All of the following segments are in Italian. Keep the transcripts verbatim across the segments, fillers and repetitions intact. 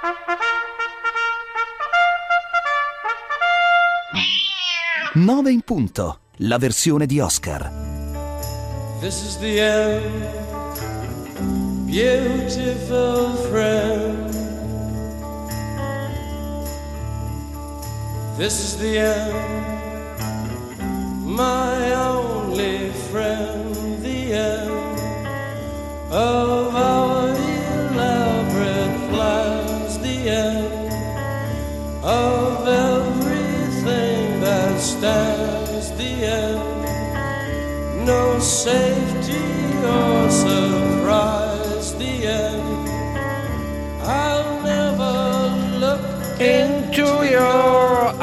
nove in punto, la versione di Oscar. This is the end, beautiful friend. This is the end, my only friend. The end of our elaborate plans. The end of everything that stands. The end, no safety or surprise. The end, I'll never look into your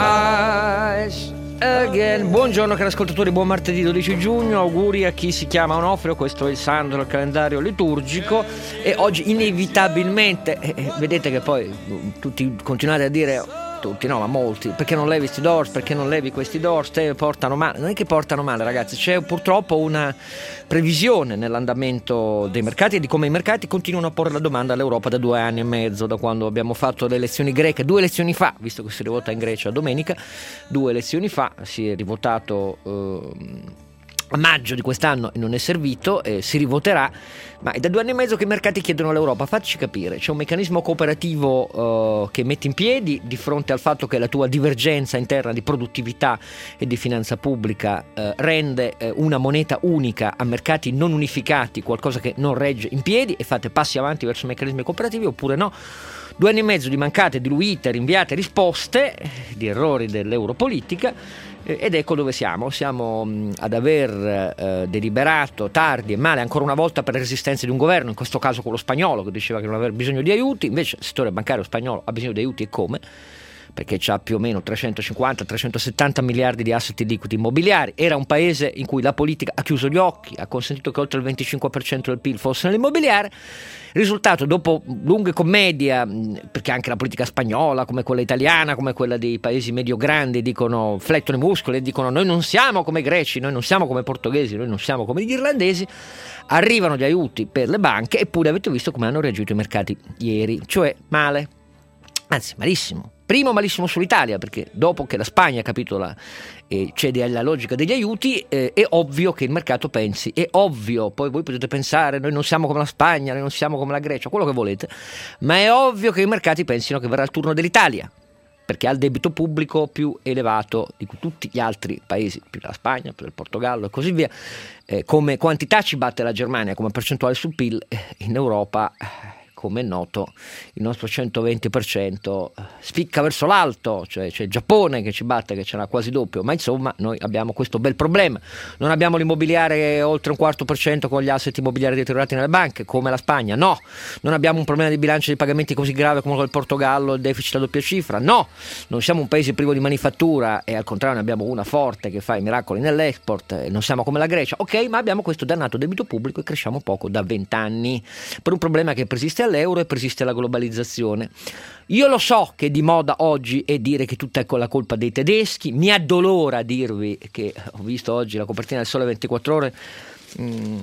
eyes again. Buongiorno cari ascoltatori, buon martedì dodici giugno, auguri a chi si chiama Onofrio, questo è il Sandro, il calendario liturgico, e oggi inevitabilmente, eh, vedete che poi tutti continuate a dire, tutti no ma molti, perché non levi questi doors, perché non levi questi doors, te portano male. Non è che portano male ragazzi, c'è purtroppo una previsione nell'andamento dei mercati e di come i mercati continuano a porre la domanda all'Europa da due anni e mezzo, da quando abbiamo fatto le elezioni greche, due elezioni fa, visto che si rivota in Grecia domenica, due elezioni fa, si è rivotato eh, a maggio di quest'anno e non è servito, eh, si rivoterà, ma è da due anni e mezzo che i mercati chiedono all'Europa, facci capire, c'è un meccanismo cooperativo eh, che metti in piedi di fronte al fatto che la tua divergenza interna di produttività e di finanza pubblica eh, rende eh, una moneta unica a mercati non unificati qualcosa che non regge in piedi, e fate passi avanti verso meccanismi cooperativi oppure no. Due anni e mezzo di mancate, diluite, rinviate risposte, di errori dell'europolitica, ed ecco dove siamo. Siamo mh, ad aver eh, deliberato tardi e male ancora una volta per le resistenze di un governo, in questo caso quello spagnolo, che diceva che non aveva bisogno di aiuti, invece il settore bancario spagnolo ha bisogno di aiuti, e come? Perché c'ha più o meno trecentocinquanta trecentosettanta miliardi di asset liquidi immobiliari. Era un paese in cui la politica ha chiuso gli occhi, ha consentito che oltre il venticinque per cento del P I L fosse nell'immobiliare. Risultato, dopo lunghe commedie, perché anche la politica spagnola, come quella italiana, come quella dei paesi medio-grandi, dicono, flettono i muscoli e dicono noi non siamo come i greci, noi non siamo come i portoghesi, noi non siamo come gli irlandesi. Arrivano gli aiuti per le banche, eppure avete visto come hanno reagito i mercati ieri, cioè male, anzi malissimo. Primo malissimo sull'Italia, perché dopo che la Spagna ha capito la, eh, cede alla logica degli aiuti, eh, è ovvio che il mercato pensi, è ovvio, poi voi potete pensare noi non siamo come la Spagna, noi non siamo come la Grecia, quello che volete, ma è ovvio che i mercati pensino che verrà il turno dell'Italia, perché ha il debito pubblico più elevato di tutti gli altri paesi, più della Spagna, più del Portogallo e così via. Eh, come quantità ci batte la Germania, come percentuale sul P I L, eh, in Europa... come è noto, il nostro centoventi per cento spicca verso l'alto, cioè c'è il Giappone che ci batte, che ce n'ha quasi doppio, ma insomma noi abbiamo questo bel problema. Non abbiamo l'immobiliare oltre un quarto per cento con gli asset immobiliari deteriorati nelle banche, come la Spagna, no. Non abbiamo un problema di bilancio di pagamenti così grave come il Portogallo, il deficit a doppia cifra, no. Non siamo un paese privo di manifattura e al contrario ne abbiamo una forte che fa i miracoli nell'export, e non siamo come la Grecia, ok, ma abbiamo questo dannato debito pubblico e cresciamo poco da vent'anni per un problema che persiste all'euro e persiste la globalizzazione. Io lo so che di moda oggi è dire che tutta è con la colpa dei tedeschi, mi addolora dirvi che ho visto oggi la copertina del Sole ventiquattro Ore mh,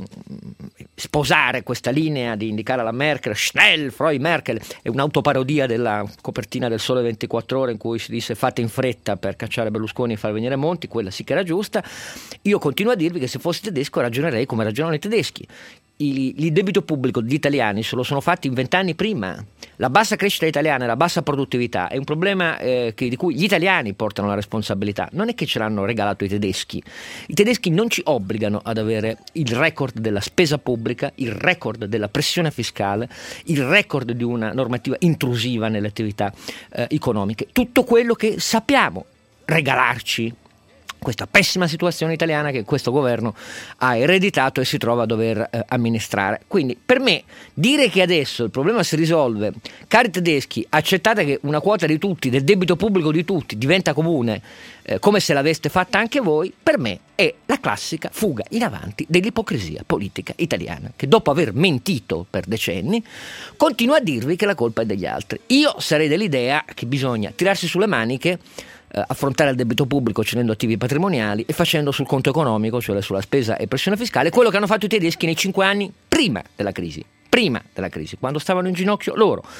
sposare questa linea di indicare la Merkel, Schnell, Frau Merkel, è un'autoparodia della copertina del Sole ventiquattro Ore in cui si disse fate in fretta per cacciare Berlusconi e far venire Monti, quella sì che era giusta. Io continuo a dirvi che se fossi tedesco ragionerei come ragionano i tedeschi. Il, il debito pubblico degli italiani se lo sono fatti in vent'anni prima. La bassa crescita italiana e la bassa produttività è un problema eh, che, di cui gli italiani portano la responsabilità, non è che ce l'hanno regalato i tedeschi. I tedeschi non ci obbligano ad avere il record della spesa pubblica, il record della pressione fiscale, il record di una normativa intrusiva nelle attività eh, economiche, tutto quello che sappiamo regalarci. Questa pessima situazione italiana che questo governo ha ereditato e si trova a dover eh, amministrare. Quindi per me dire che adesso il problema si risolve, cari tedeschi, accettate che una quota di tutti, del debito pubblico di tutti, diventa comune, eh, come se l'aveste fatta anche voi, per me è la classica fuga in avanti dell'ipocrisia politica italiana, che dopo aver mentito per decenni continua a dirvi che la colpa è degli altri. Io sarei dell'idea che bisogna tirarsi sulle maniche, affrontare il debito pubblico cedendo attivi patrimoniali e facendo sul conto economico, cioè sulla spesa e pressione fiscale, quello che hanno fatto i tedeschi nei cinque anni prima della crisi, prima della crisi, quando stavano in ginocchio loro.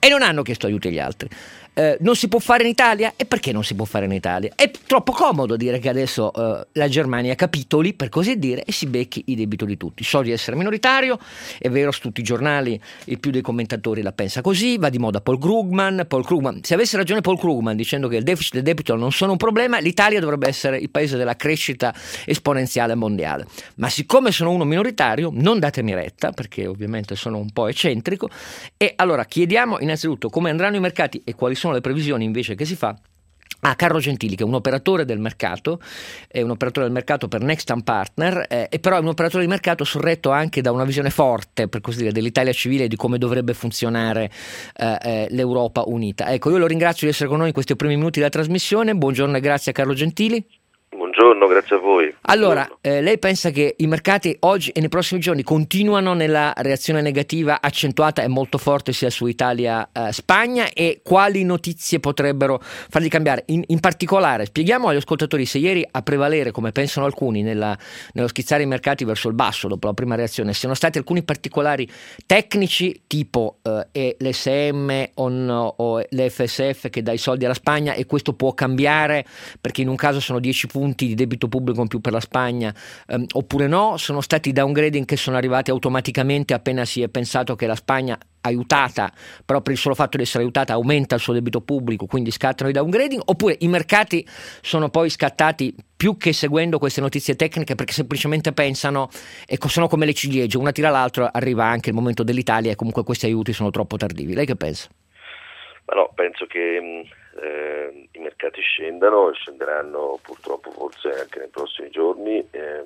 e non hanno chiesto aiuti agli altri. Eh, non si può fare in Italia? E perché non si può fare in Italia? È troppo comodo dire che adesso eh, la Germania capitoli, per così dire, e si becchi i debiti di tutti. So di essere minoritario, è vero, su tutti i giornali il più dei commentatori la pensa così, va di moda Paul Krugman. Paul Krugman, se avesse ragione Paul Krugman dicendo che il deficit e il debito non sono un problema, l'Italia dovrebbe essere il paese della crescita esponenziale mondiale. Ma siccome sono uno minoritario, non datemi retta, perché ovviamente sono un po' eccentrico, e allora chiediamo innanzitutto come andranno i mercati e quali sono le previsioni invece che si fa a Carlo Gentili, che è un operatore del mercato, è un operatore del mercato per Nextam Partner, eh, e però è un operatore di mercato sorretto anche da una visione forte, per così dire, dell'Italia civile e di come dovrebbe funzionare eh, eh, l'Europa unita. Ecco, io lo ringrazio di essere con noi in questi primi minuti della trasmissione. Buongiorno e grazie a Carlo Gentili. Buongiorno, grazie a voi. Allora, eh, lei pensa che i mercati oggi e nei prossimi giorni continuano nella reazione negativa accentuata e molto forte sia su Italia-Spagna, eh, e quali notizie potrebbero farli cambiare? In, in particolare, spieghiamo agli ascoltatori se ieri a prevalere, come pensano alcuni, nella, nello schizzare i mercati verso il basso dopo la prima reazione, siano stati alcuni particolari tecnici tipo eh, l'S M o, no, o l'F S F che dà i soldi alla Spagna, e questo può cambiare perché in un caso sono dieci punti di debito pubblico in più per la Spagna, ehm, oppure no? Sono stati downgrading che sono arrivati automaticamente appena si è pensato che la Spagna, aiutata, però per il solo fatto di essere aiutata aumenta il suo debito pubblico, quindi scattano i downgrading, oppure i mercati sono poi scattati più che seguendo queste notizie tecniche perché semplicemente pensano, ecco, sono come le ciliegie, una tira l'altra, arriva anche il momento dell'Italia e comunque questi aiuti sono troppo tardivi. Lei che pensa? Ma no, penso che eh, i mercati scendano e scenderanno purtroppo forse anche nei prossimi giorni, ehm,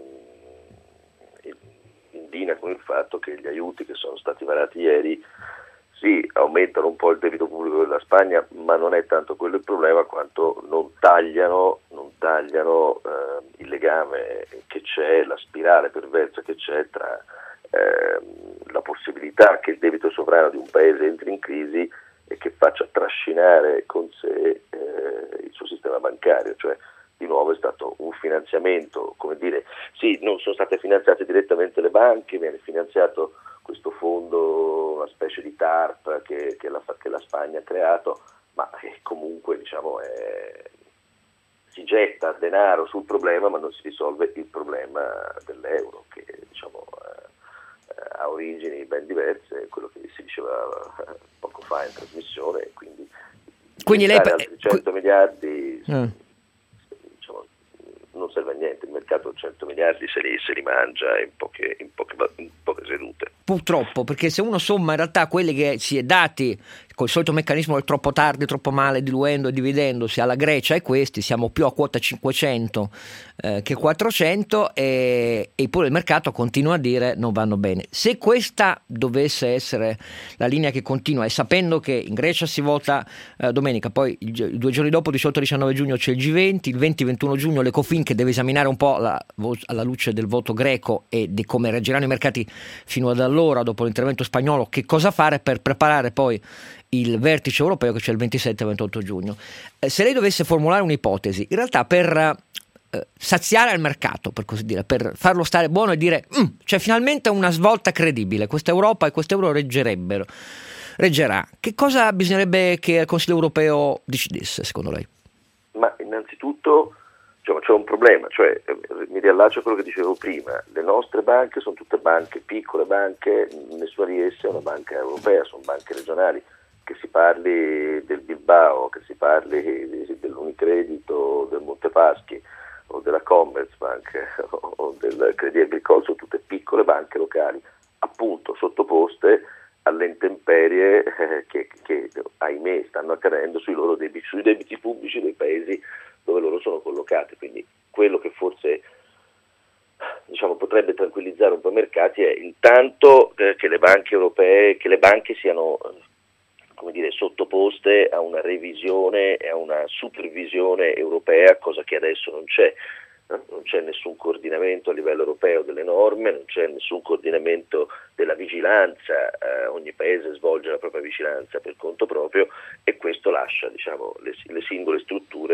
in linea con il fatto che gli aiuti che sono stati varati ieri sì, aumentano un po' il debito pubblico della Spagna, ma non è tanto quello il problema quanto non tagliano, non tagliano eh, il legame che c'è, la spirale perversa che c'è tra eh, la possibilità che il debito sovrano di un paese entri in crisi e che faccia trascinare con sé eh, il suo sistema bancario, cioè di nuovo è stato un finanziamento, come dire, sì, non sono state finanziate direttamente le banche, viene finanziato questo fondo, una specie di T A R P che, che, la, che la Spagna ha creato, ma che comunque diciamo è, si getta denaro sul problema ma non si risolve il problema dell'euro, che diciamo ha origini ben diverse, quello che si diceva poco fa in trasmissione, quindi, quindi lei altri cento qui... miliardi mm. diciamo, non serve a niente, il mercato cento miliardi se li, se li mangia in poche, in poche, in poche sedute. Purtroppo, perché se uno somma in realtà quelli che si è dati col solito meccanismo del troppo tardi, troppo male, diluendo e dividendosi alla Grecia e questi, siamo più a quota cinquecento eh, che quattrocento, e, e pure il mercato continua a dire non vanno bene. Se questa dovesse essere la linea che continua, e sapendo che in Grecia si vota eh, domenica, poi il, i due giorni dopo, diciotto diciannove giugno, c'è il G venti, il venti ventuno giugno l'Ecofin che deve esaminare un po' la, alla luce del voto greco e di come reagiranno i mercati fino ad allora, dopo l'intervento spagnolo, che cosa fare per preparare poi il vertice europeo che c'è il ventisette ventotto giugno. Eh, se lei dovesse formulare un'ipotesi, in realtà per eh, saziare il mercato, per così dire, per farlo stare buono e dire mm, c'è finalmente una svolta credibile, questa Europa e quest'euro reggerebbero, reggerà, che cosa bisognerebbe che il Consiglio europeo decidesse secondo lei? Ma innanzitutto diciamo, c'è un problema, cioè mi riallaccio a quello che dicevo prima, le nostre banche sono tutte banche, piccole banche, nessuna di esse è una banca europea, sono banche regionali, che si parli del Bilbao, che si parli dell'Unicredito, del Montepaschi o della Commerzbank o del Crédit Agricole, sono tutte piccole banche locali, appunto sottoposte alle intemperie eh, che, che ahimè stanno accadendo sui loro debiti, sui debiti pubblici dei paesi dove loro sono collocati. Quindi quello che forse diciamo potrebbe tranquillizzare un po' i mercati è intanto eh, che le banche europee, che le banche siano come dire, sottoposte a una revisione e a una supervisione europea, cosa che adesso non c'è. Non c'è nessun coordinamento a livello europeo delle norme, non c'è nessun coordinamento della vigilanza, eh, ogni paese svolge la propria vigilanza per conto proprio e questo lascia diciamo, le, le singole strutture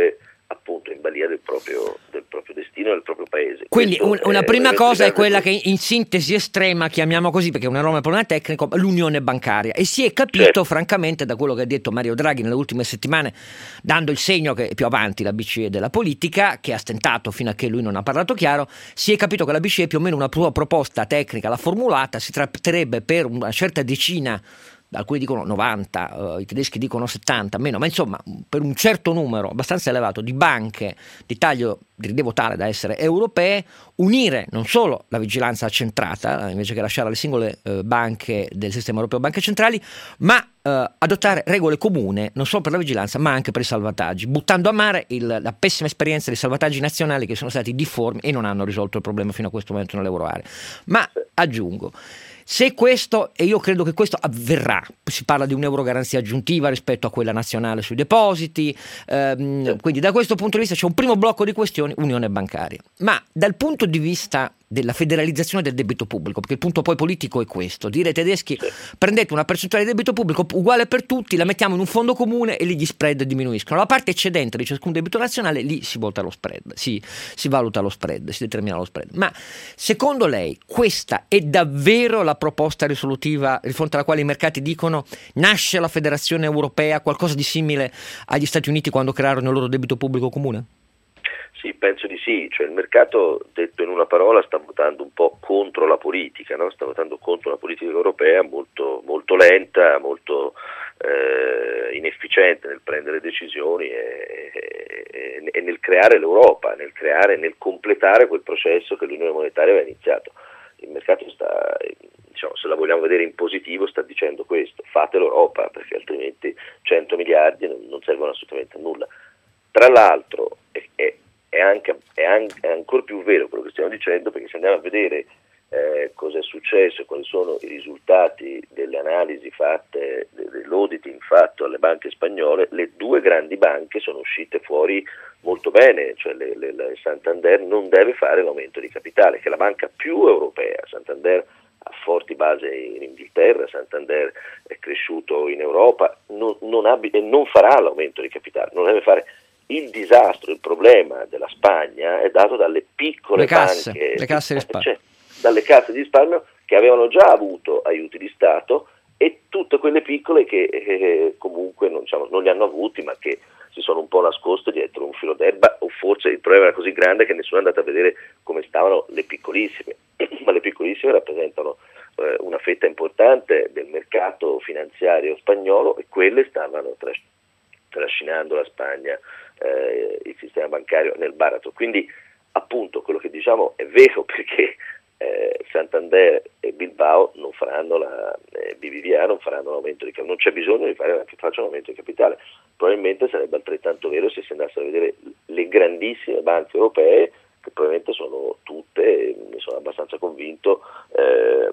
appunto in balia del proprio, del proprio destino e del proprio paese. Quindi un, una prima cosa è quella del... che in sintesi estrema, chiamiamo così perché è un enorme problema tecnico, l'unione bancaria, e si è capito certo. francamente da quello che ha detto Mario Draghi nelle ultime settimane, dando il segno che è più avanti la B C E della politica, che ha stentato fino a che lui non ha parlato chiaro, si è capito che la B C E più o meno una sua proposta tecnica l'ha formulata, si tratterebbe per una certa decina, alcuni dicono novanta, uh, i tedeschi dicono settanta, meno, ma insomma per un certo numero abbastanza elevato di banche di taglio di rilievo tale da essere europee, unire non solo la vigilanza accentrata, invece che lasciare alle singole uh, banche del sistema europeo banche centrali, ma uh, adottare regole comuni non solo per la vigilanza ma anche per i salvataggi, buttando a mare il, la pessima esperienza dei salvataggi nazionali che sono stati difformi e non hanno risolto il problema fino a questo momento nell'euroarea. Ma aggiungo, se questo, e io credo che questo avverrà, si parla di un'eurogaranzia aggiuntiva rispetto a quella nazionale sui depositi, ehm, quindi da questo punto di vista c'è un primo blocco di questioni, unione bancaria. Ma dal punto di vista della federalizzazione del debito pubblico, perché il punto poi politico è questo, dire ai tedeschi prendete una percentuale di debito pubblico uguale per tutti, la mettiamo in un fondo comune e lì gli spread diminuiscono, la parte eccedente di ciascun debito nazionale, lì si valuta lo spread, si, si valuta lo spread, si determina lo spread. Ma secondo lei questa è davvero la proposta risolutiva di fronte alla quale i mercati dicono nasce la federazione europea, qualcosa di simile agli Stati Uniti quando crearono il loro debito pubblico comune? Sì, penso di sì, cioè il mercato, detto in una parola, sta votando un po' contro la politica, no? Sta votando contro la politica europea molto, molto lenta, molto eh, inefficiente nel prendere decisioni e, e, e nel creare l'Europa, nel creare, nel completare quel processo che l'Unione Monetaria aveva iniziato. Il mercato sta, diciamo, se la vogliamo vedere in positivo, sta dicendo questo: fate l'Europa, perché altrimenti cento miliardi non, non servono assolutamente a nulla. Tra l'altro è, è È, anche, è, anche, è ancora più vero quello che stiamo dicendo, perché se andiamo a vedere eh, cosa è successo, quali sono i risultati delle analisi fatte, dell'auditing fatto alle banche spagnole, le due grandi banche sono uscite fuori molto bene, cioè le, le, le Santander non deve fare l'aumento di capitale, che è la banca più europea. Santander ha forti basi in Inghilterra, Santander è cresciuto in Europa, non, non ha, e non farà l'aumento di capitale, non deve fare. Il disastro, il problema della Spagna è dato dalle piccole le casse, banche, le casse di risparmio. Cioè, dalle casse di risparmio che avevano già avuto aiuti di Stato, e tutte quelle piccole che eh, comunque non, diciamo, non li hanno avuti, ma che si sono un po' nascoste dietro un filo d'erba, o forse il problema era così grande che nessuno è andato a vedere come stavano le piccolissime, ma le piccolissime rappresentano eh, una fetta importante del mercato finanziario spagnolo, e quelle stavano tras- trascinando la Spagna, eh, il sistema bancario nel baratro. Quindi appunto quello che diciamo è vero, perché eh, Santander e Bilbao non faranno la eh, B B V A non faranno l'aumento di capitale, non c'è bisogno di fare che facciano aumento di capitale. Probabilmente sarebbe altrettanto vero se si andassero a vedere le grandissime banche europee, che probabilmente sono tutte, ne sono abbastanza convinto, eh,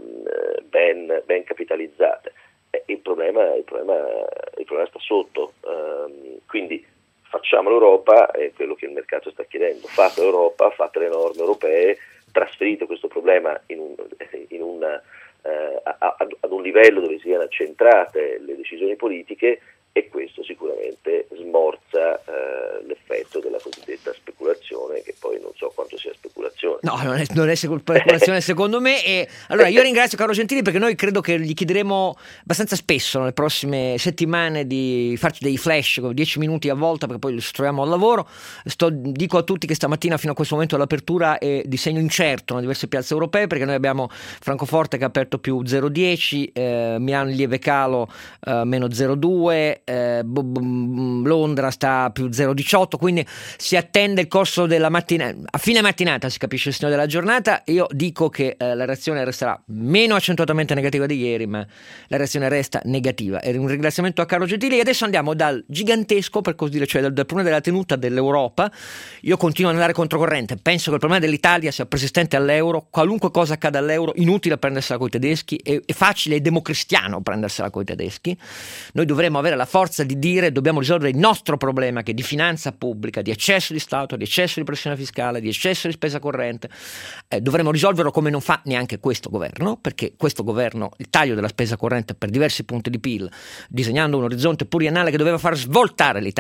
ben, ben capitalizzate. Eh, il, problema, il, problema, il problema sta sotto, um, quindi facciamo l'Europa, è quello che il mercato sta chiedendo: fate l'Europa, fate le norme europee, trasferite questo problema in un, in una, eh, ad, ad un livello dove siano accentrate le decisioni politiche, e questo sicuramente smorza eh, l'effetto della cosiddetta speculazione, che poi non so quanto sia speculazione. No, non è, non è speculazione secondo me. E allora io ringrazio Carlo Gentili, perché noi credo che gli chiederemo abbastanza spesso nelle prossime settimane di farci dei flash con dieci minuti a volta, perché poi ci troviamo al lavoro. Sto, dico a tutti che stamattina fino a questo momento l'apertura è di segno incerto in diverse piazze europee, perché noi abbiamo Francoforte che ha aperto più zero virgola dieci, eh, Milano lieve calo eh, meno zero virgola due, eh, Londra sta più zero virgola diciotto, quindi si attende il corso della mattinata, a fine mattinata si capisce il segno della giornata. Io dico che eh, la reazione resterà meno accentuatamente negativa di ieri, ma la reazione resta negativa. E un ringraziamento a Carlo Gentili. E adesso andiamo dal gigantesco, per così dire, cioè dal, dal problema della tenuta dell'Europa. Io continuo ad andare controcorrente, penso che il problema dell'Italia sia persistente all'euro. Qualunque cosa accada all'euro, inutile prendersela coi tedeschi, è, è facile e democristiano prendersela coi tedeschi. Noi dovremmo avere la forza di dire: dobbiamo risolvere il nostro problema, che è di finanza pubblica, di eccesso di Stato, di eccesso di pressione fiscale, di eccesso di spesa corrente. Eh, dovremmo risolverlo come non fa neanche questo governo, perché questo governo il taglio della spesa corrente per diversi punti di P I L, disegnando un orizzonte pluriennale che doveva far svoltare l'Italia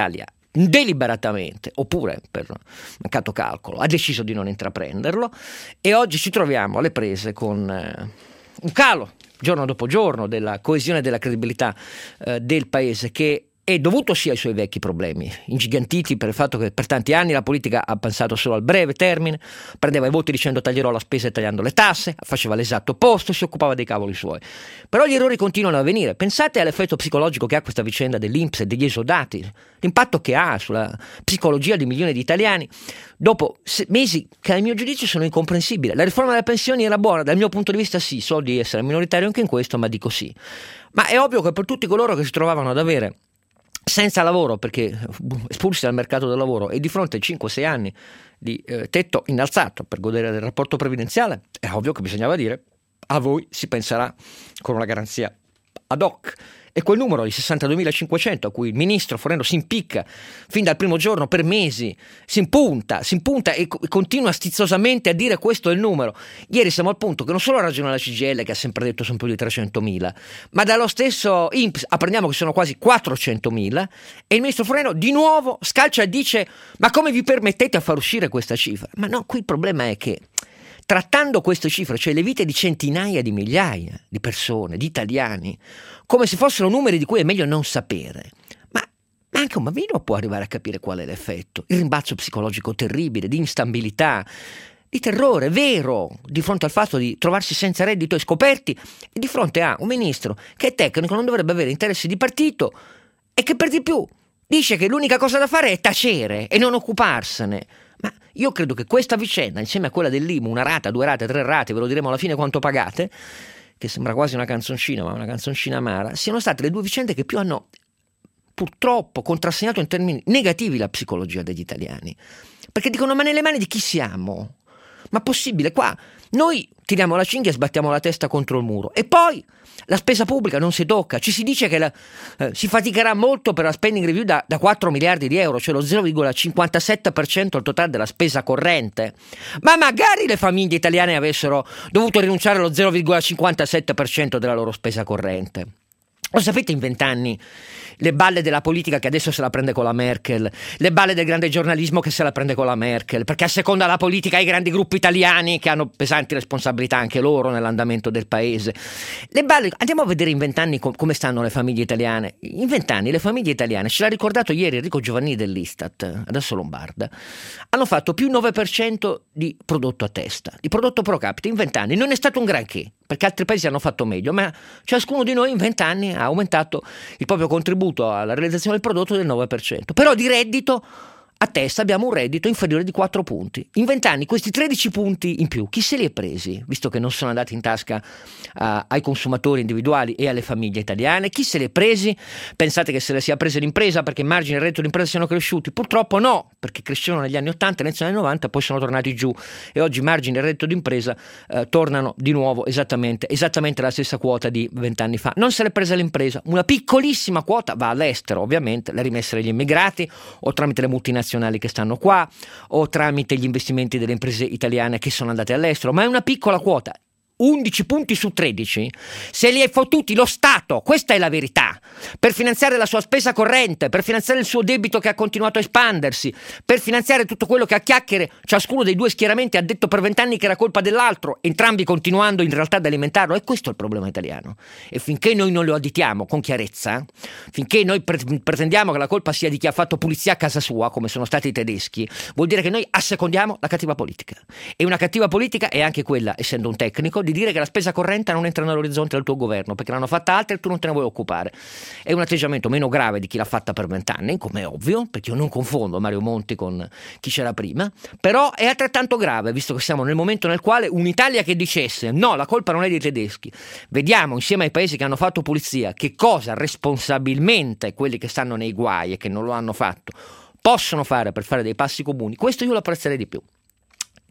deliberatamente oppure per mancato calcolo ha deciso di non intraprenderlo, e oggi ci troviamo alle prese con eh, un calo giorno dopo giorno della coesione e della credibilità eh, del paese, che è dovuto sia ai suoi vecchi problemi, ingigantiti per il fatto che per tanti anni la politica ha pensato solo al breve termine, prendeva i voti dicendo taglierò la spesa e tagliando le tasse, faceva l'esatto opposto, si occupava dei cavoli suoi. Però gli errori continuano a avvenire. Pensate all'effetto psicologico che ha questa vicenda dell'I N P S e degli esodati, l'impatto che ha sulla psicologia di milioni di italiani dopo mesi che a mio giudizio sono incomprensibili. La riforma delle pensioni era buona, dal mio punto di vista sì, so di essere minoritario anche in questo, ma dico sì. Ma è ovvio che per tutti coloro che si trovavano ad avere senza lavoro perché espulsi dal mercato del lavoro e di fronte ai cinque sei anni di eh, tetto innalzato per godere del rapporto previdenziale, è ovvio che bisognava dire: a voi si penserà con una garanzia ad hoc. E quel numero di sessantaduemilacinquecento a cui il ministro Fornero si impicca fin dal primo giorno per mesi, si impunta, si impunta e co- continua stizzosamente a dire questo è il numero. Ieri siamo al punto che non solo ha ragione la C G I L, che ha sempre detto sono più di trecentomila, ma dallo stesso I N P S apprendiamo che sono quasi quattrocentomila, e il ministro Fornero di nuovo scalcia e dice: ma come vi permettete a far uscire questa cifra? Ma no, qui il problema è che trattando queste cifre, cioè le vite di centinaia di migliaia di persone, di italiani, come se fossero numeri di cui è meglio non sapere, ma, ma anche un bambino può arrivare a capire qual è l'effetto, il rimbalzo psicologico terribile, di instabilità, di terrore vero di fronte al fatto di trovarsi senza reddito e scoperti, e di fronte a un ministro che è tecnico, non dovrebbe avere interessi di partito e che per di più dice che l'unica cosa da fare è tacere e non occuparsene. Ma io credo che questa vicenda, insieme a quella dell'I M U, una rata, due rate, tre rate, ve lo diremo alla fine quanto pagate, che sembra quasi una canzoncina, ma una canzoncina amara, siano state le due vicende che più hanno purtroppo contrassegnato in termini negativi la psicologia degli italiani. Perché dicono: ma nelle mani di chi siamo? Ma possibile? Qua noi tiriamo la cinghia e sbattiamo la testa contro il muro, e poi la spesa pubblica non si tocca. Ci si dice che la, eh, si faticherà molto per la spending review da, da quattro miliardi di euro, cioè lo zero virgola cinquantasette per cento al totale della spesa corrente. Ma magari le famiglie italiane avessero dovuto rinunciare allo zero virgola cinquantasette per cento della loro spesa corrente. Lo sapete, in vent'anni le balle della politica che adesso se la prende con la Merkel, le balle del grande giornalismo che se la prende con la Merkel, perché asseconda la politica i grandi gruppi italiani che hanno pesanti responsabilità anche loro nell'andamento del paese. Le balle, andiamo a vedere in vent'anni com- come stanno le famiglie italiane. In vent'anni le famiglie italiane, ce l'ha ricordato ieri Enrico Giovannini dell'Istat, adesso Lombarda, hanno fatto più nove per cento di prodotto a testa, di prodotto pro capite in vent'anni. Non è stato un granché, perché altri paesi hanno fatto meglio, ma ciascuno di noi in vent'anni ha aumentato il proprio contributo alla realizzazione del prodotto del nove per cento. Però di reddito a testa abbiamo un reddito inferiore di quattro punti. In vent'anni questi tredici punti in più chi se li è presi, visto che non sono andati in tasca uh, ai consumatori individuali e alle famiglie italiane? Chi se li è presi? Pensate che se le sia prese l'impresa perché i margini del reddito d'impresa siano cresciuti? Purtroppo no, perché crescevano negli anni ottanta, negli anni novanta, poi sono tornati giù, e oggi i margini del reddito d'impresa uh, tornano di nuovo esattamente, esattamente la stessa quota di vent'anni fa. Non se l'è presa l'impresa, una piccolissima quota va all'estero, ovviamente, le rimesse degli immigrati o tramite le multinazionali che stanno qua o tramite gli investimenti delle imprese italiane che sono andate all'estero, ma è una piccola quota. undici punti su tredici se li è fottuti lo Stato, questa è la verità, per finanziare la sua spesa corrente, per finanziare il suo debito che ha continuato a espandersi, per finanziare tutto quello che a chiacchiere ciascuno dei due schieramenti ha detto per vent'anni che era colpa dell'altro, entrambi continuando in realtà ad alimentarlo. E questo è il problema italiano, e finché noi non lo additiamo con chiarezza, finché noi pre- pretendiamo che la colpa sia di chi ha fatto pulizia a casa sua, come sono stati i tedeschi, vuol dire che noi assecondiamo la cattiva politica, e una cattiva politica è anche quella, essendo un tecnico, di dire che la spesa corrente non entra nell'orizzonte del tuo governo perché l'hanno fatta altri e tu non te ne vuoi occupare. È un atteggiamento meno grave di chi l'ha fatta per vent'anni, come è ovvio, perché io non confondo Mario Monti con chi c'era prima, però è altrettanto grave visto che siamo nel momento nel quale un'Italia che dicesse no, la colpa non è dei tedeschi, vediamo insieme ai paesi che hanno fatto pulizia che cosa responsabilmente quelli che stanno nei guai e che non lo hanno fatto possono fare per fare dei passi comuni, questo io lo apprezzerei di più.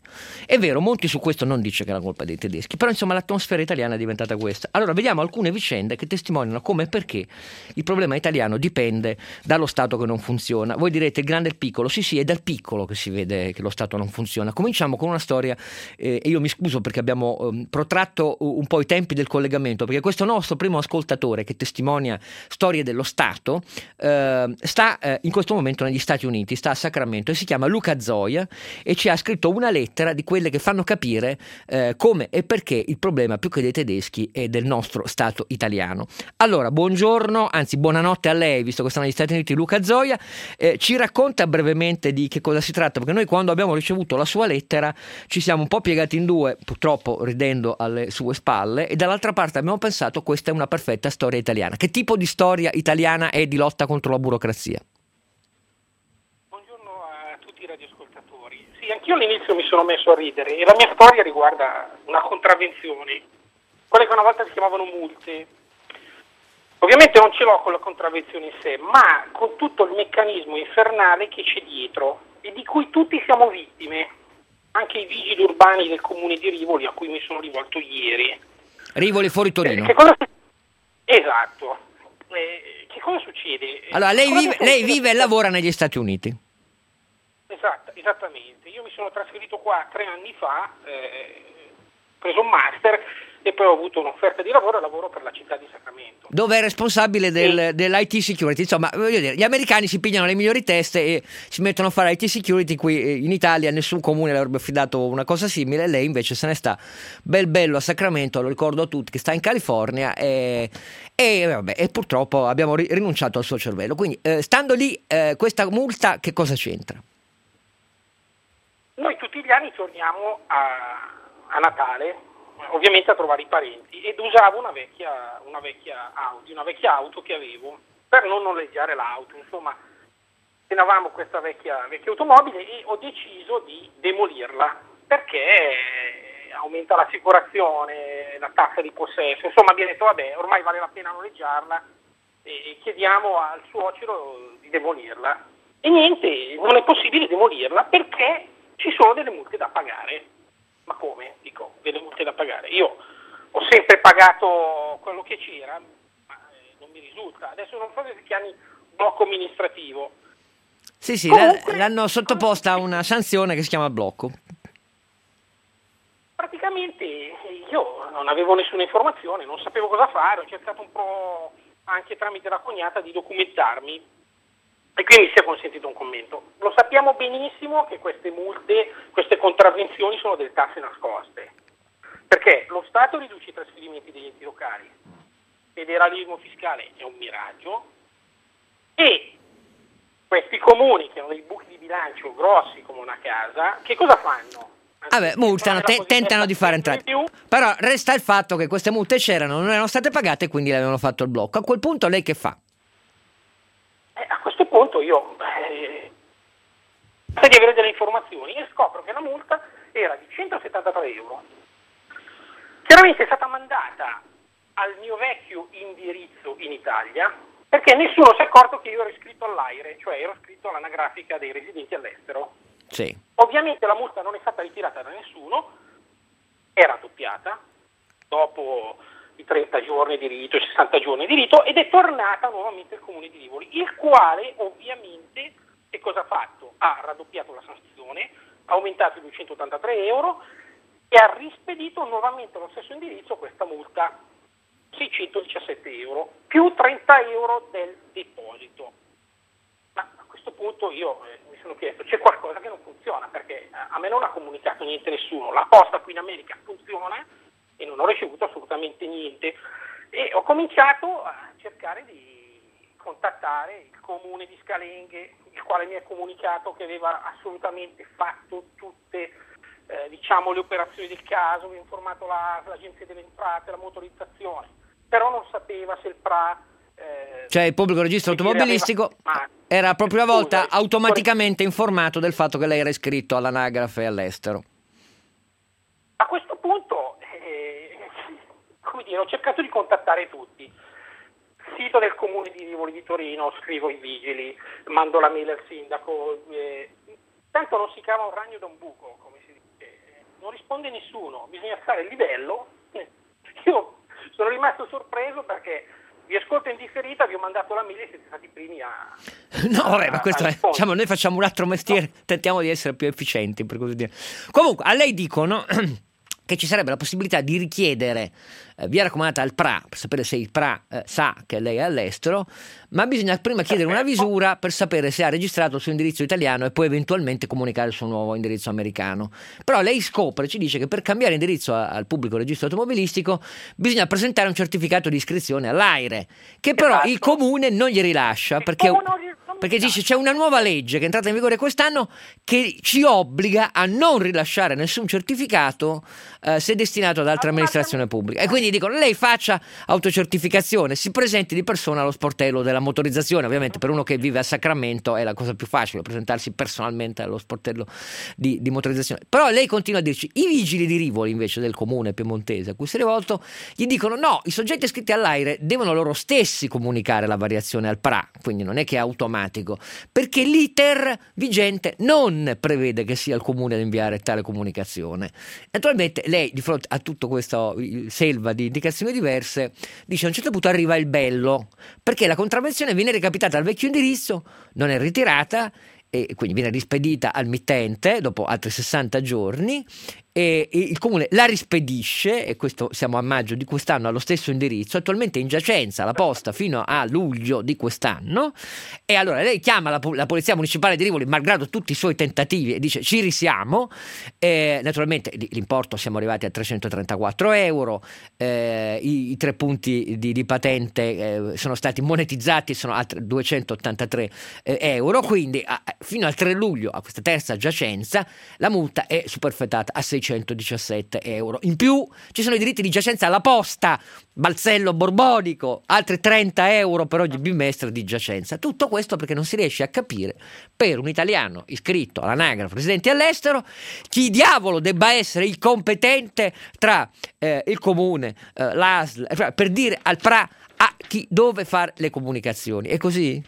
È vero, Monti su questo non dice che è la colpa dei tedeschi, però insomma l'atmosfera italiana è diventata questa. Allora vediamo alcune vicende che testimoniano come e perché il problema italiano dipende dallo Stato che non funziona. Voi direte il grande e il piccolo, sì sì, è dal piccolo che si vede che lo Stato non funziona. Cominciamo con una storia, eh, e io mi scuso perché abbiamo eh, protratto un po' i tempi del collegamento, perché questo nostro primo ascoltatore che testimonia storie dello Stato eh, sta eh, in questo momento negli Stati Uniti, sta a Sacramento, e si chiama Luca Zoia e ci ha scritto una lettera di quelle che fanno capire eh, come e perché il problema più che dei tedeschi è del nostro Stato italiano. Allora, buongiorno, anzi buonanotte a lei, visto che sta negli Stati Uniti, Luca Zoia. Eh, ci racconta brevemente di che cosa si tratta, perché noi quando abbiamo ricevuto la sua lettera ci siamo un po' piegati in due, purtroppo ridendo alle sue spalle, e dall'altra parte abbiamo pensato questa è una perfetta storia italiana. Che tipo di storia italiana è di lotta contro la burocrazia? Buongiorno a tutti i radioascoltatori. Sì, anch'io all'inizio mi sono messo a ridere e la mia storia riguarda una contravvenzione, quelle che una volta si chiamavano multe. Ovviamente non ce l'ho con la contravvenzione in sé, ma con tutto il meccanismo infernale che c'è dietro e di cui tutti siamo vittime, anche i vigili urbani del comune di Rivoli a cui mi sono rivolto ieri. Rivoli fuori Torino. Eh, che cosa... Esatto. Eh, che cosa succede? Allora, lei Cosa vive, succede? lei vive e lavora negli Stati Uniti. Esatto, esattamente. Io mi sono trasferito qua tre anni fa, eh, ho preso un master e poi ho avuto un'offerta di lavoro e lavoro per la città di Sacramento. Dove è responsabile del, Sì. dell'I T security. Insomma, voglio dire, gli americani si pigliano le migliori teste e si mettono a fare I T security. Qui in Italia nessun comune le avrebbe affidato una cosa simile. Lei invece se ne sta bel bello a Sacramento, lo ricordo a tutti, che sta in California e, e, vabbè, e purtroppo abbiamo ri- rinunciato al suo cervello. Quindi eh, stando lì, eh, questa multa che cosa c'entra? Noi tutti gli anni torniamo a, a Natale, ovviamente a trovare i parenti, ed usavo una vecchia, una vecchia Audi, una vecchia auto che avevo per non noleggiare l'auto. Insomma, tenevamo questa vecchia, vecchia automobile e ho deciso di demolirla perché aumenta l'assicurazione, la tassa di possesso. Insomma, abbiamo detto vabbè, ormai vale la pena noleggiarla e chiediamo al suocero di demolirla. E niente, non è possibile demolirla perché ci sono delle multe da pagare. Ma come? Dico, delle multe da pagare. Io ho sempre pagato quello che c'era, ma eh, non mi risulta. Adesso non so se si chiami blocco amministrativo. Sì, sì, Comunque, l'hanno sottoposta a una sanzione che si chiama blocco. Praticamente io non avevo nessuna informazione, non sapevo cosa fare, ho cercato un po' anche tramite la cognata di documentarmi. E qui mi sia consentito un commento. Lo sappiamo benissimo che queste multe, queste contravvenzioni sono delle tasse nascoste, perché lo Stato riduce i trasferimenti degli enti locali, federalismo fiscale è un miraggio, e questi comuni che hanno dei buchi di bilancio grossi come una casa, che cosa fanno? Vabbè, multano, te- tentano di fare entrare. Però resta il fatto che queste multe c'erano, non erano state pagate e quindi le avevano fatto il blocco. A quel punto lei che fa? Eh, a questo punto io eh, di avere delle informazioni e scopro che la multa era di centosettantatré euro. Chiaramente è stata mandata al mio vecchio indirizzo in Italia perché nessuno si è accorto che io ero iscritto all'AIRE, cioè ero iscritto all'anagrafica dei residenti all'estero. Sì. Ovviamente la multa non è stata ritirata da nessuno, è raddoppiata dopo i trenta giorni di rito, i sessanta giorni di rito, ed è tornata nuovamente al comune di Rivoli, il quale ovviamente che cosa ha fatto? Ha raddoppiato la sanzione, ha aumentato i duecentottantatré euro e ha rispedito nuovamente allo stesso indirizzo questa multa, seicentodiciassette euro, più trenta euro del deposito. Ma a questo punto io eh, mi sono chiesto, c'è qualcosa che non funziona, perché a me non ha comunicato niente nessuno, la posta qui in America funziona e non ho ricevuto assolutamente niente, e ho cominciato a cercare di contattare il comune di Scalenghe, il quale mi ha comunicato che aveva assolutamente fatto tutte eh, diciamo le operazioni del caso, aveva informato la, l'agenzia delle entrate, la motorizzazione, però non sapeva se il P R A eh, cioè il pubblico registro automobilistico aveva... era proprio a volta Scusa, automaticamente informato del fatto che lei era iscritto all'anagrafe all'estero. A questo punto eh, come dire, ho cercato di contattare tutti. Sito del comune di Rivoli di Torino, scrivo i vigili, mando la mail al sindaco, eh, tanto non si cava un ragno da un buco, come si dice non risponde nessuno, bisogna alzare il livello. Io sono rimasto sorpreso perché vi ascolto in differita, vi ho mandato la mail e siete stati i primi a... No, vabbè, ma questo è, diciamo, noi facciamo un altro mestiere, no. Tentiamo di essere più efficienti, per così dire. Comunque, a lei dicono che ci sarebbe la possibilità di richiedere eh, via raccomandata al P R A, per sapere se il P R A eh, sa che lei è all'estero, ma bisogna prima chiedere una visura per sapere se ha registrato il suo indirizzo italiano e poi eventualmente comunicare il suo nuovo indirizzo americano. Però lei scopre, ci dice che per cambiare indirizzo a, al pubblico registro automobilistico bisogna presentare un certificato di iscrizione all'AIRE, che però esatto. il comune non gli rilascia perché... Perché dice c'è una nuova legge che è entrata in vigore quest'anno che ci obbliga a non rilasciare nessun certificato eh, se destinato ad altra amministrazione pubblica. E quindi dicono lei faccia autocertificazione, si presenti di persona allo sportello della motorizzazione. Ovviamente per uno che vive a Sacramento è la cosa più facile presentarsi personalmente allo sportello di, di motorizzazione. Però lei continua a dirci i vigili di Rivoli invece del comune piemontese a cui si è rivolto gli dicono no, i soggetti iscritti all'AIRE devono loro stessi comunicare la variazione al P R A, quindi non è che è automatico, perché l'iter vigente non prevede che sia il comune ad inviare tale comunicazione. Naturalmente lei di fronte a tutto questo selva di indicazioni diverse dice a un certo punto arriva il bello, perché la contravvenzione viene recapitata al vecchio indirizzo, non è ritirata e quindi viene rispedita al mittente dopo altri sessanta giorni e il comune la rispedisce, e questo siamo a maggio di quest'anno, allo stesso indirizzo, attualmente in giacenza la posta fino a luglio di quest'anno. E allora lei chiama la, la polizia municipale di Rivoli malgrado tutti i suoi tentativi e dice ci risiamo, e naturalmente l'importo siamo arrivati a trecentotrentaquattro euro, eh, i, i tre punti di, di patente eh, sono stati monetizzati, sono altri duecentottantatré eh, euro, quindi a, fino al tre luglio a questa terza giacenza la multa è superfettata a seicentodiciassette euro. In più ci sono i diritti di giacenza alla posta, balzello borbonico, altri trenta euro per ogni bimestre di giacenza. Tutto questo perché non si riesce a capire per un italiano iscritto all'anagrafe residenti all'estero chi diavolo debba essere il competente tra eh, il comune, eh, l'A S L, per dire al P R A a chi dove fare le comunicazioni. È così?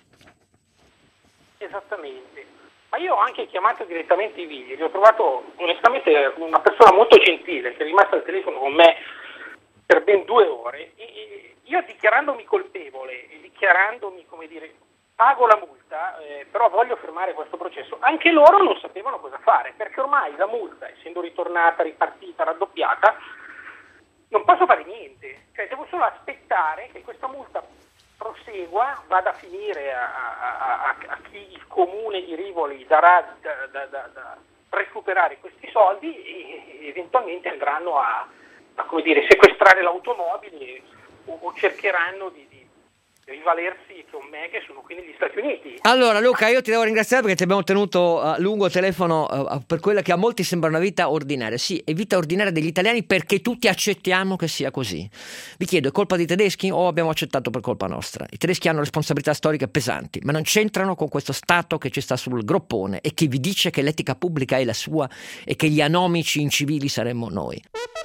Esattamente. Ma io ho anche chiamato direttamente i vigili, ho trovato onestamente una persona molto gentile che è rimasta al telefono con me per ben due ore e io dichiarandomi colpevole e dichiarandomi, come dire, pago la multa, eh, però voglio fermare questo processo, anche loro non sapevano cosa fare, perché ormai la multa, essendo ritornata, ripartita, raddoppiata, non posso fare niente, cioè devo solo aspettare che questa multa prosegua, vada a finire a, a, a, a chi il comune di Rivoli darà da, da, da, da recuperare questi soldi e eventualmente andranno a, a come dire, sequestrare l'automobile o, o cercheranno di, di rivalersi con me che sono qui negli Stati Uniti. Allora Luca, io ti devo ringraziare perché ti abbiamo tenuto a lungo telefono uh, per quella che a molti sembra una vita ordinaria. Sì, è vita ordinaria degli italiani perché tutti accettiamo che sia così. Vi chiedo, è colpa dei tedeschi o abbiamo accettato per colpa nostra? I tedeschi hanno responsabilità storiche pesanti, ma non c'entrano con questo Stato che ci sta sul groppone e che vi dice che l'etica pubblica è la sua e che gli anomici incivili saremmo noi.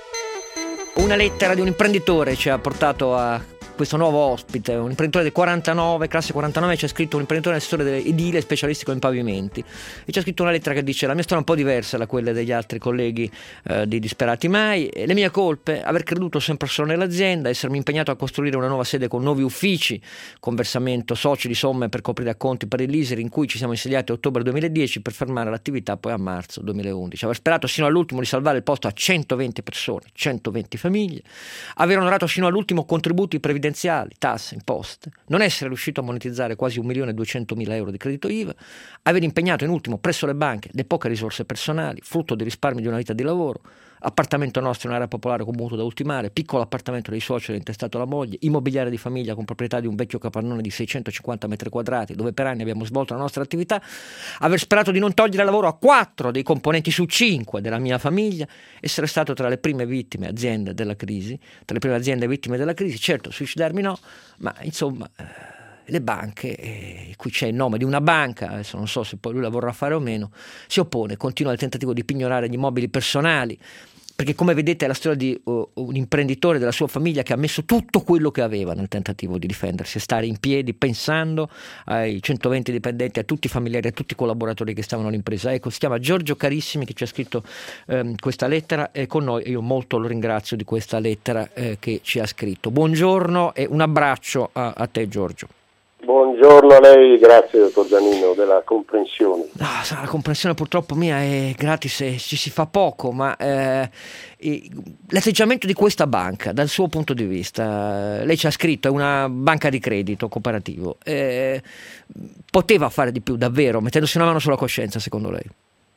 Una lettera di un imprenditore ci ha portato a questo nuovo ospite, un imprenditore del quarantanove, classe quarantanove, c'è scritto un imprenditore nel settore edile specialistico in pavimenti e c'è scritto una lettera che dice: la mia storia è un po' diversa da quelle degli altri colleghi eh, di Disperati Mai, e le mie colpe: aver creduto sempre solo nell'azienda, essermi impegnato a costruire una nuova sede con nuovi uffici, con versamento soci di somme per coprire acconti per il leaser in cui ci siamo insediati a ottobre duemiladieci per fermare l'attività poi a marzo duemilaundici, aver sperato sino all'ultimo di salvare il posto a centoventi persone, centoventi famiglie, aver onorato sino all'ultimo contributi previdenziali, tasse, imposte, non essere riuscito a monetizzare quasi un milione e duecentomila euro di credito I V A, aver impegnato in ultimo presso le banche le poche risorse personali, frutto dei risparmi di una vita di lavoro, appartamento nostro in un'area popolare con mutuo da ultimare, piccolo appartamento dei suoceri intestato alla moglie, immobiliare di famiglia con proprietà di un vecchio capannone di seicentocinquanta metri quadrati dove per anni abbiamo svolto la nostra attività, aver sperato di non togliere lavoro a quattro dei componenti su cinque della mia famiglia, essere stato tra le prime vittime aziende della crisi, tra le prime aziende vittime della crisi, certo suicidarmi no, ma insomma eh, le banche, eh, qui c'è il nome di una banca, adesso non so se poi lui la vorrà fare o meno, si oppone, continua il tentativo di pignorare gli immobili personali perché come vedete è la storia di uh, un imprenditore della sua famiglia che ha messo tutto quello che aveva nel tentativo di difendersi, stare in piedi pensando ai centoventi dipendenti, a tutti i familiari, a tutti i collaboratori che stavano all'impresa. Ecco, si chiama Giorgio Carissimi, che ci ha scritto ehm, questa lettera e con noi, io molto lo ringrazio di questa lettera eh, che ci ha scritto. Buongiorno e un abbraccio a, a te, Giorgio. Buongiorno a lei, grazie dottor Giannino della comprensione. No, la comprensione purtroppo mia è gratis e ci si fa poco, ma eh, l'atteggiamento di questa banca dal suo punto di vista, lei ci ha scritto, è una banca di credito cooperativo, eh, poteva fare di più davvero, mettendosi una mano sulla coscienza secondo lei?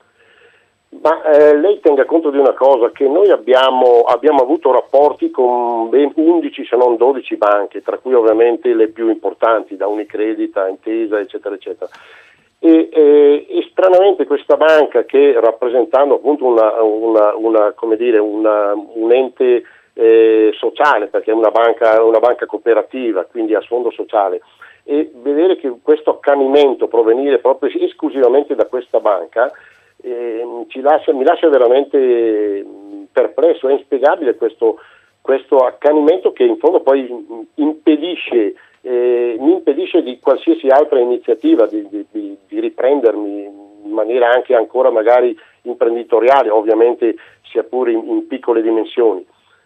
Ma eh, lei tenga conto di una cosa, che noi abbiamo, abbiamo avuto rapporti con ben undici se non dodici banche, tra cui ovviamente le più importanti, da Unicredit a Intesa eccetera eccetera, e, e, e stranamente questa banca, che rappresentando appunto una, una, una come dire, una, un ente eh, sociale, perché è una banca, una banca cooperativa, quindi a sfondo sociale, e vedere che questo accanimento provenire proprio esclusivamente da questa banca Eh, ci lascia, mi lascia veramente perplesso, è inspiegabile questo, questo accanimento che in fondo poi impedisce, eh, mi impedisce di qualsiasi altra iniziativa di, di, di, di riprendermi in maniera anche ancora magari imprenditoriale, ovviamente sia pure in, in piccole dimensioni.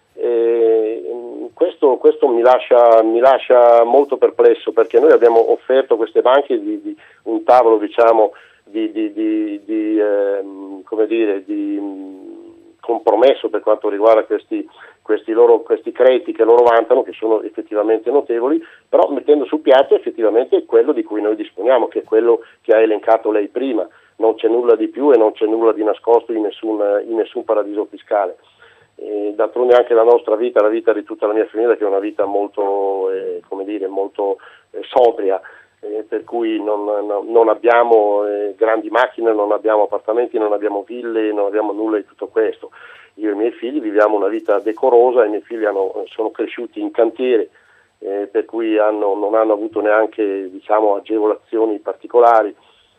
Eh, questo questo mi lascia, mi lascia molto perplesso, perché noi abbiamo offerto a queste banche di, di un tavolo, diciamo, di, di, di, di ehm, come dire, di mh, compromesso per quanto riguarda questi, questi, loro, questi crediti che loro vantano, che sono effettivamente notevoli, però mettendo sul piatto effettivamente quello di cui noi disponiamo, che è quello che ha elencato lei prima. Non c'è nulla di più e non c'è nulla di nascosto in nessun, in nessun paradiso fiscale. E d'altronde anche la nostra vita, la vita di tutta la mia famiglia, che è una vita molto, eh, come dire, molto eh, sobria, Eh, per cui non, non, non abbiamo eh, grandi macchine, non abbiamo appartamenti, non abbiamo ville, non abbiamo nulla di tutto questo. Io e i miei figli viviamo una vita decorosa, i miei figli hanno, sono cresciuti in cantiere, eh, per cui hanno, non hanno avuto neanche, diciamo, agevolazioni particolari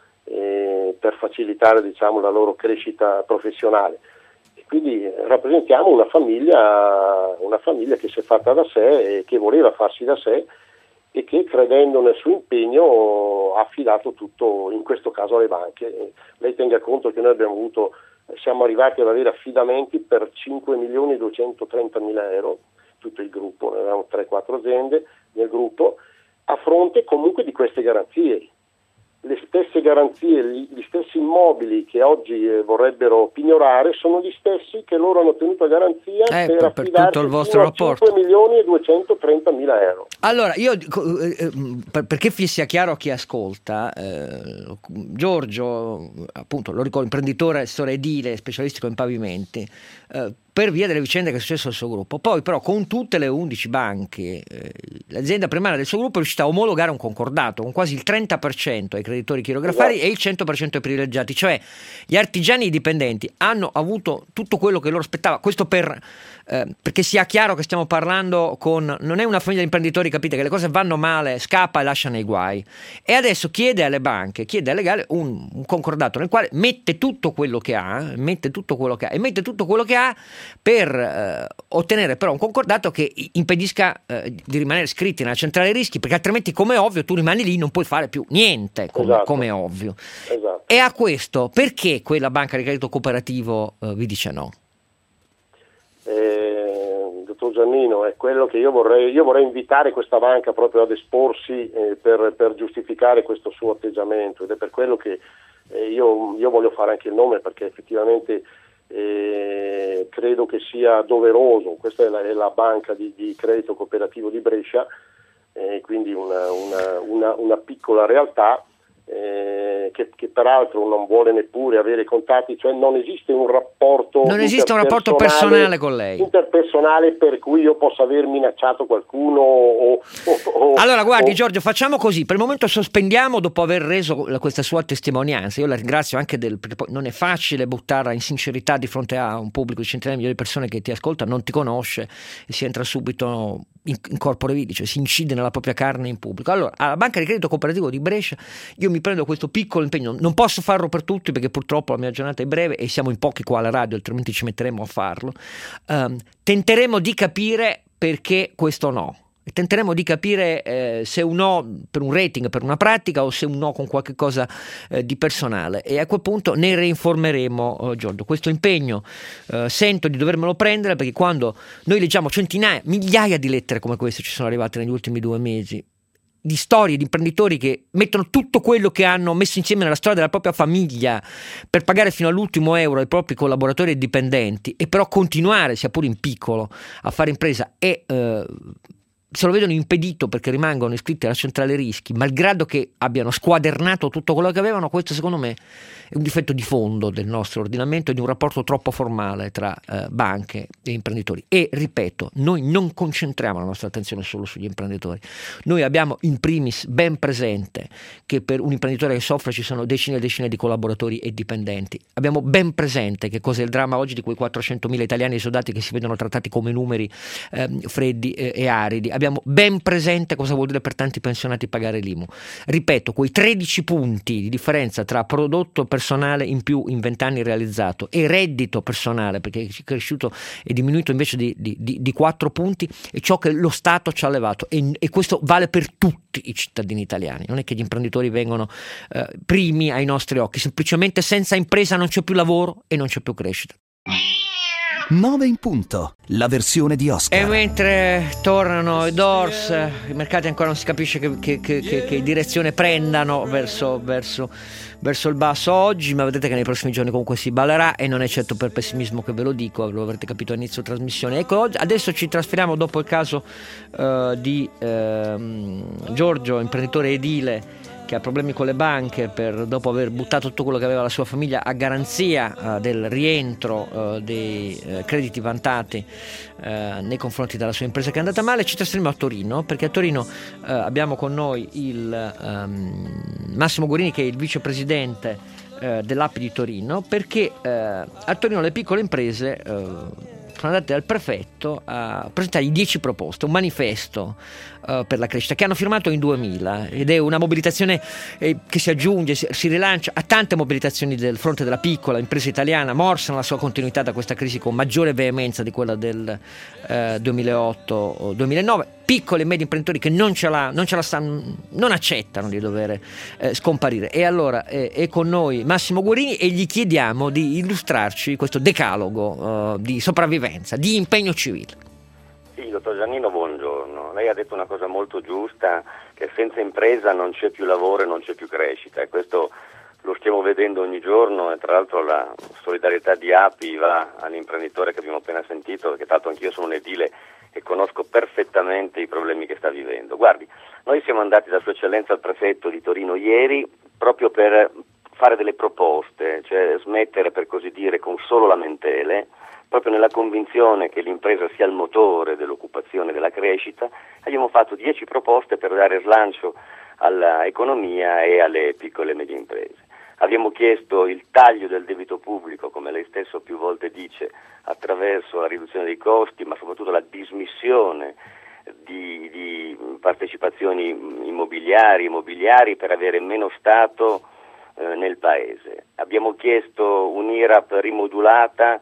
eh, per facilitare, diciamo, la loro crescita professionale. E quindi rappresentiamo una famiglia, una famiglia che si è fatta da sé e che voleva farsi da sé, e che, credendo nel suo impegno, ha affidato tutto, in questo caso, alle banche. E lei tenga conto che noi abbiamo avuto, siamo arrivati ad avere affidamenti per cinque milioni duecentotrentamila euro, tutto il gruppo, ne avevamo tre quattro aziende nel gruppo, a fronte comunque di queste garanzie. Le stesse garanzie, gli, gli stessi immobili che oggi eh, vorrebbero pignorare sono gli stessi che loro hanno tenuto a garanzia eh, per, per affidarsi tutto il vostro rapporto. cinque milioni e duecentotrentamila euro. Allora, io dico, eh, per, perché sia chiaro a chi ascolta, eh, Giorgio, appunto, lo ricordo, imprenditore, settore edile, specialistico in pavimenti, eh, per via delle vicende che è successo al suo gruppo. Poi però con tutte le undici banche, eh, l'azienda primaria del suo gruppo è riuscita a omologare un concordato con quasi il trenta per cento ai creditori chirografari, esatto, e il cento per cento ai privilegiati, cioè gli artigiani e i dipendenti hanno avuto tutto quello che loro aspettava. Questo per eh, perché sia chiaro che stiamo parlando con, non è una famiglia di imprenditori, capite, che le cose vanno male, scappa e lascia nei guai, e adesso chiede alle banche, chiede al legale un, un concordato nel quale mette tutto quello che ha, mette tutto quello che ha e mette tutto quello che ha per eh, ottenere però un concordato che impedisca eh, di rimanere scritti nella centrale rischi, perché altrimenti, come è ovvio, tu rimani lì, non puoi fare più niente, come, esatto, come è ovvio. Esatto. E a questo, perché quella banca di credito cooperativo eh, vi dice no? Eh, dottor Giannino, è quello che io vorrei, io vorrei invitare questa banca proprio ad esporsi eh, per, per giustificare questo suo atteggiamento, ed è per quello che eh, io, io voglio fare anche il nome, perché effettivamente eh, credo che sia doveroso. Questa è la, è la banca di, di credito cooperativo di Brescia, eh, quindi una, una, una, una piccola realtà Eh, che, che peraltro non vuole neppure avere contatti, cioè non esiste un rapporto non esiste un rapporto personale con lei, interpersonale, per cui io possa aver minacciato qualcuno o, o, o allora guardi o... Giorgio, facciamo così, per il momento sospendiamo dopo aver reso questa sua testimonianza. Io la ringrazio anche del, perché poi non è facile buttare in sincerità di fronte a un pubblico di centinaia di milioni di persone che ti ascolta, non ti conosce e si entra subito in, in corpore vidi, cioè si incide nella propria carne in pubblico. Allora, alla banca di credito cooperativo di Brescia io mi prendo questo piccolo piccolo impegno, non posso farlo per tutti perché purtroppo la mia giornata è breve e siamo in pochi qua alla radio, altrimenti ci metteremo a farlo. Um, tenteremo di capire perché questo no. E tenteremo di capire eh, se un no per un rating, per una pratica, o se un no con qualche cosa eh, di personale, e a quel punto ne reinformeremo eh, Giorgio. Questo impegno eh, sento di dovermelo prendere, perché quando noi leggiamo centinaia, migliaia di lettere come queste ci sono arrivate negli ultimi due mesi, di storie di imprenditori che mettono tutto quello che hanno messo insieme nella storia della propria famiglia per pagare fino all'ultimo euro ai propri collaboratori e dipendenti, e però continuare, sia pure in piccolo, a fare impresa, e eh, se lo vedono impedito perché rimangono iscritti alla centrale rischi, malgrado che abbiano squadernato tutto quello che avevano. Questo secondo me è un difetto di fondo del nostro ordinamento e di un rapporto troppo formale tra eh, banche e imprenditori. E ripeto, noi non concentriamo la nostra attenzione solo sugli imprenditori. Noi abbiamo in primis ben presente che per un imprenditore che soffre ci sono decine e decine di collaboratori e dipendenti. Abbiamo ben presente che cos'è il dramma oggi di quei quattrocentomila italiani esodati che si vedono trattati come numeri eh, freddi eh, e aridi. Abbiamo ben presente cosa vuol dire per tanti pensionati pagare l'I M U. Ripeto, quei tredici punti di differenza tra prodotto personale in più in vent'anni realizzato e reddito personale, perché è cresciuto e diminuito invece di, di, di, di quattro punti, è ciò che lo Stato ci ha levato, e, e questo vale per tutti i cittadini italiani. Non è che gli imprenditori vengono eh, primi ai nostri occhi, semplicemente senza impresa non c'è più lavoro e non c'è più crescita. nove in punto, la versione di Oscar. E mentre tornano i Doors, i mercati ancora non si capisce che, che, che, che, che direzione prendano verso, verso, verso il basso oggi, ma vedete che nei prossimi giorni comunque si ballerà, e non è certo per pessimismo che ve lo dico, lo avrete capito all'inizio trasmissione. Ecco, oggi, adesso ci trasferiamo dopo il caso uh, di uh, Giorgio, imprenditore edile, che ha problemi con le banche per, dopo aver buttato tutto quello che aveva la sua famiglia a garanzia uh, del rientro uh, dei uh, crediti vantati uh, nei confronti della sua impresa che è andata male. Ci trasferiamo a Torino, perché a Torino uh, abbiamo con noi il um, Massimo Guerini, che è il vicepresidente uh, dell'A P I di Torino, perché uh, a Torino le piccole imprese uh, sono andate dal prefetto a presentare dieci proposte, un manifesto uh, per la crescita, che hanno firmato in duemila, ed è una mobilitazione eh, che si aggiunge, si, si rilancia a tante mobilitazioni del fronte della piccola impresa italiana, morsa nella sua continuità da questa crisi con maggiore veemenza di quella del eh, duemilaotto duemilanove. Piccoli e medi imprenditori che non ce la, non ce la stanno, non accettano di dover eh, scomparire. E allora eh, è con noi Massimo Guerini, e gli chiediamo di illustrarci questo decalogo eh, di sopravvivenza, di impegno civile. Sì, dottor Giannino, buongiorno. Lei ha detto una cosa molto giusta, che senza impresa non c'è più lavoro e non c'è più crescita, e questo lo stiamo vedendo ogni giorno, e tra l'altro la solidarietà di A P I va all'imprenditore che abbiamo appena sentito, perché tra l'altro anch'io sono un edile e conosco perfettamente i problemi che sta vivendo. Guardi, noi siamo andati da Sua Eccellenza al prefetto di Torino ieri proprio per fare delle proposte, cioè smettere, per così dire, con solo lamentele, proprio nella convinzione che l'impresa sia il motore dell'occupazione e della crescita. Abbiamo fatto dieci proposte per dare slancio all'economia e alle piccole e medie imprese. Abbiamo chiesto il taglio del debito pubblico, come lei stesso più volte dice, attraverso la riduzione dei costi, ma soprattutto la dismissione di, di partecipazioni immobiliari, immobiliari per avere meno Stato eh, nel Paese. Abbiamo chiesto un'I R A P rimodulata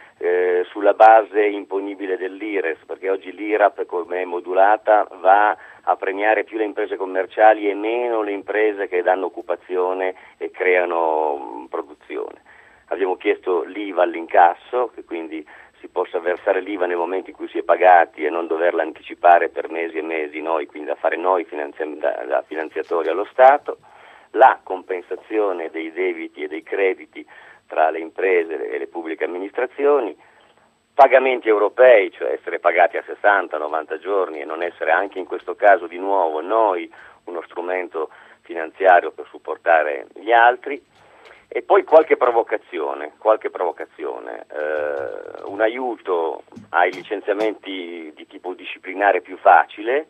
eh, sulla base imponibile dell'I R E S, perché oggi l'I R A P, come è modulata, va a premiare più le imprese commerciali e meno le imprese che danno occupazione e creano mh, produzione. Abbiamo chiesto l'I V A all'incasso, che quindi si possa versare l'I V A nei momenti in cui si è pagati e non doverla anticipare per mesi e mesi noi, quindi da fare noi finanzi- da, da finanziatori allo Stato, la compensazione dei debiti e dei crediti tra le imprese e le pubbliche amministrazioni, pagamenti europei, cioè essere pagati a sessanta novanta giorni e non essere anche in questo caso di nuovo noi uno strumento finanziario per supportare gli altri, e poi qualche provocazione, qualche provocazione, eh, un aiuto ai licenziamenti di tipo disciplinare più facile,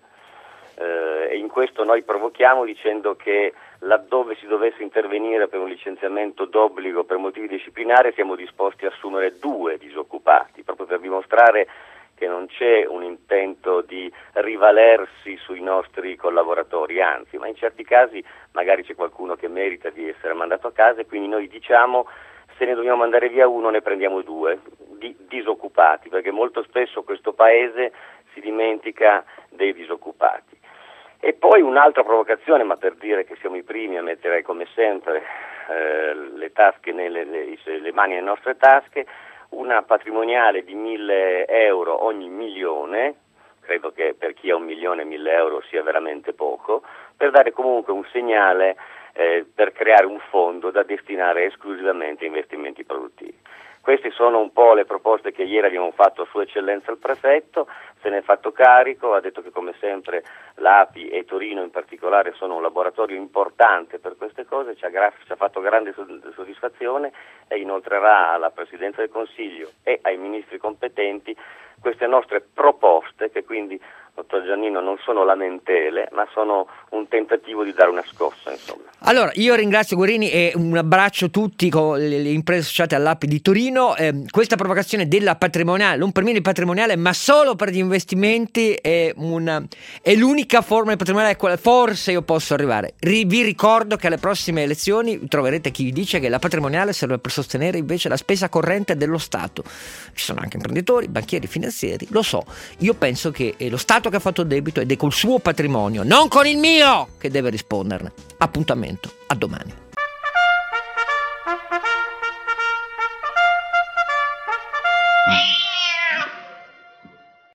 eh, e in questo noi provochiamo dicendo che laddove si dovesse intervenire per un licenziamento d'obbligo per motivi disciplinari siamo disposti a assumere due disoccupati, proprio per dimostrare che non c'è un intento di rivalersi sui nostri collaboratori, anzi, ma in certi casi magari c'è qualcuno che merita di essere mandato a casa e quindi noi diciamo se ne dobbiamo mandare via uno ne prendiamo due, di, disoccupati, perché molto spesso questo paese si dimentica dei disoccupati. E poi un'altra provocazione, ma per dire che siamo i primi a mettere come sempre eh, le tasche nelle, le, le mani nelle nostre tasche, una patrimoniale di mille euro ogni milione, credo che per chi ha un milione mille euro sia veramente poco, per dare comunque un segnale eh, per creare un fondo da destinare esclusivamente a investimenti produttivi. Queste sono un po' le proposte che ieri abbiamo fatto a Sua Eccellenza il Prefetto, se ne è fatto carico, ha detto che come sempre l'A P I e Torino in particolare sono un laboratorio importante per queste cose, ci ha, gra- ci ha fatto grande soddisfazione e inoltrerà alla Presidenza del Consiglio e ai ministri competenti queste nostre proposte che quindi, dottor Giannino, non sono lamentele ma sono un tentativo di dare una scossa, insomma. Allora, io ringrazio Guerini e un abbraccio a tutti con le, le imprese associate all'A P I di Torino. Eh, questa provocazione della patrimoniale, non per me il patrimoniale, ma solo per gli investimenti è, una, è l'unica forma di patrimoniale a quale forse io posso arrivare. Ri, vi ricordo che alle prossime elezioni troverete chi vi dice che la patrimoniale serve per sostenere invece la spesa corrente dello Stato. Ci sono anche imprenditori, banchieri, finanzieri, lo so. Io penso che è lo Stato che ha fatto debito ed è col suo patrimonio, non con il mio, che deve risponderne. Appuntamento a domani.